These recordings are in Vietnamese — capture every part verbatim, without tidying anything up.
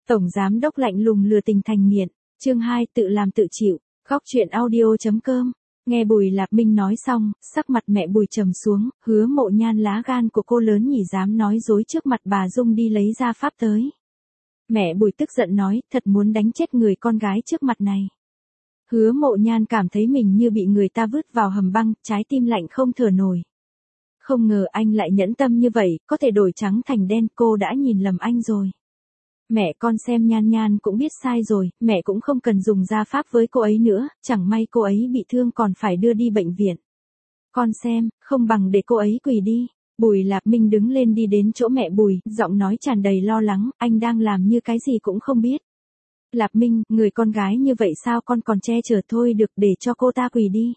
Tổng giám đốc lạnh lùng lừa tình thành nghiện. Chương hai tự làm tự chịu. Góc truyện audio.com. Nghe Bùi Lạp Minh nói xong, sắc mặt mẹ Bùi trầm xuống, Hứa Mộ Nhan lá gan của cô lớn nhỉ, dám nói dối trước mặt bà Dung đi lấy ra pháp tới. Mẹ Bùi tức giận nói, thật muốn đánh chết người con gái trước mặt này. Hứa Mộ Nhan cảm thấy mình như bị người ta vứt vào hầm băng, trái tim lạnh không thở nổi. Không ngờ anh lại nhẫn tâm như vậy, có thể đổi trắng thành đen, cô đã nhìn lầm anh rồi. Mẹ con xem Nhan Nhan cũng biết sai rồi, mẹ cũng không cần dùng gia pháp với cô ấy nữa, chẳng may cô ấy bị thương còn phải đưa đi bệnh viện. Con xem, không bằng để cô ấy quỳ đi. Bùi Lạp Minh đứng lên đi đến chỗ mẹ Bùi, giọng nói tràn đầy lo lắng, anh đang làm như cái gì cũng không biết. Lạp Minh, người con gái như vậy sao con còn che chở, thôi được, để cho cô ta quỳ đi.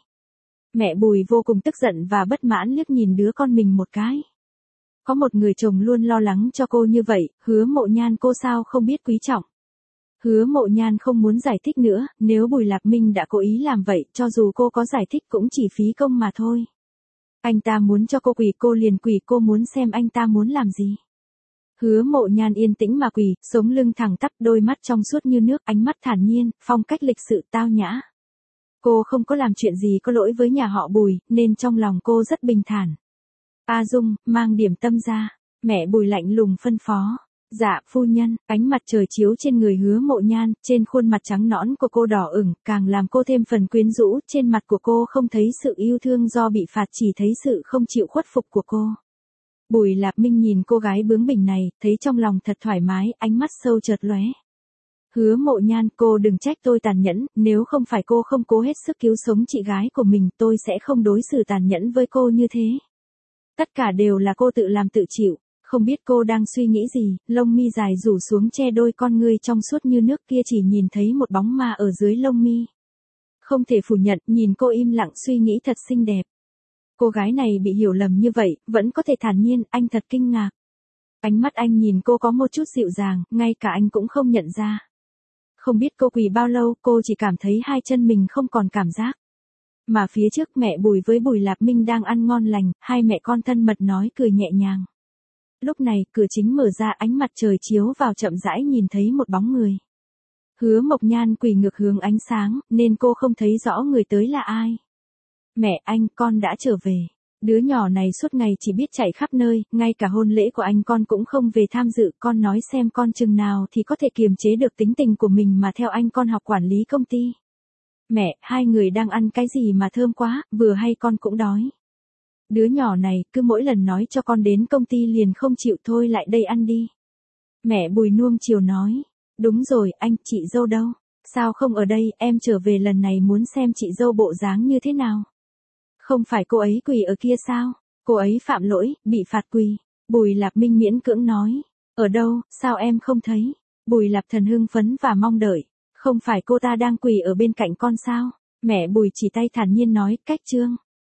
Mẹ Bùi vô cùng tức giận và bất mãn liếc nhìn đứa con mình một cái. Có một người chồng luôn lo lắng cho cô như vậy, Hứa Mộ Nhan cô sao không biết quý trọng. Hứa Mộ Nhan không muốn giải thích nữa, nếu Bùi Lạp Minh đã cố ý làm vậy, cho dù cô có giải thích cũng chỉ phí công mà thôi. Anh ta muốn cho cô quỳ cô liền quỳ, cô muốn xem anh ta muốn làm gì. Hứa Mộ Nhan yên tĩnh mà quỳ, sống lưng thẳng tắp, đôi mắt trong suốt như nước, ánh mắt thản nhiên, phong cách lịch sự tao nhã. Cô không có làm chuyện gì có lỗi với nhà họ Bùi, nên trong lòng cô rất bình thản. A Dung, mang điểm tâm ra. Mẹ Bùi lạnh lùng phân phó. Dạ, phu nhân. Ánh mặt trời chiếu trên người Hứa Mộ Nhan, trên khuôn mặt trắng nõn của cô đỏ ửng, càng làm cô thêm phần quyến rũ, trên mặt của cô không thấy sự yêu thương do bị phạt, chỉ thấy sự không chịu khuất phục của cô. Bùi Lạp Minh nhìn cô gái bướng bỉnh này, thấy trong lòng thật thoải mái, ánh mắt sâu chợt lóe. Hứa Mộ Nhan, cô đừng trách tôi tàn nhẫn, nếu không phải cô không cố hết sức cứu sống chị gái của mình, tôi sẽ không đối xử tàn nhẫn với cô như thế. Tất cả đều là cô tự làm tự chịu, không biết cô đang suy nghĩ gì, lông mi dài rủ xuống che đôi con ngươi trong suốt như nước kia, chỉ nhìn thấy một bóng ma ở dưới lông mi. Không thể phủ nhận, nhìn cô im lặng suy nghĩ thật xinh đẹp. Cô gái này bị hiểu lầm như vậy, vẫn có thể thản nhiên, anh thật kinh ngạc. Ánh mắt anh nhìn cô có một chút dịu dàng, ngay cả anh cũng không nhận ra. Không biết cô quỳ bao lâu, cô chỉ cảm thấy hai chân mình không còn cảm giác. Mà phía trước mẹ Bùi với Bùi Lạp Minh đang ăn ngon lành, hai mẹ con thân mật nói cười nhẹ nhàng. Lúc này, cửa chính mở ra, ánh mặt trời chiếu vào chậm rãi nhìn thấy một bóng người. Hứa Mộc Nhan quỳ ngược hướng ánh sáng, nên cô không thấy rõ người tới là ai. Mẹ, anh, con đã trở về. Đứa nhỏ này suốt ngày chỉ biết chạy khắp nơi, ngay cả hôn lễ của anh con cũng không về tham dự, con nói xem con chừng nào thì có thể kiềm chế được tính tình của mình mà theo anh con học quản lý công ty. Mẹ, hai người đang ăn cái gì mà thơm quá, vừa hay con cũng đói. Đứa nhỏ này, cứ mỗi lần nói cho con đến công ty liền không chịu, thôi lại đây ăn đi. Mẹ Bùi nuông chiều nói. Đúng rồi, anh, chị dâu đâu? Sao không ở đây, em trở về lần này muốn xem chị dâu bộ dáng như thế nào. Không phải cô ấy quỳ ở kia sao? Cô ấy phạm lỗi, bị phạt quỳ. Bùi Lạp Minh miễn cưỡng nói. Ở đâu, sao em không thấy? Bùi Lạp Thần hưng phấn và mong đợi. Không phải cô ta đang quỳ ở bên cạnh con sao? Mẹ Bùi chỉ tay thản nhiên nói, cách trương.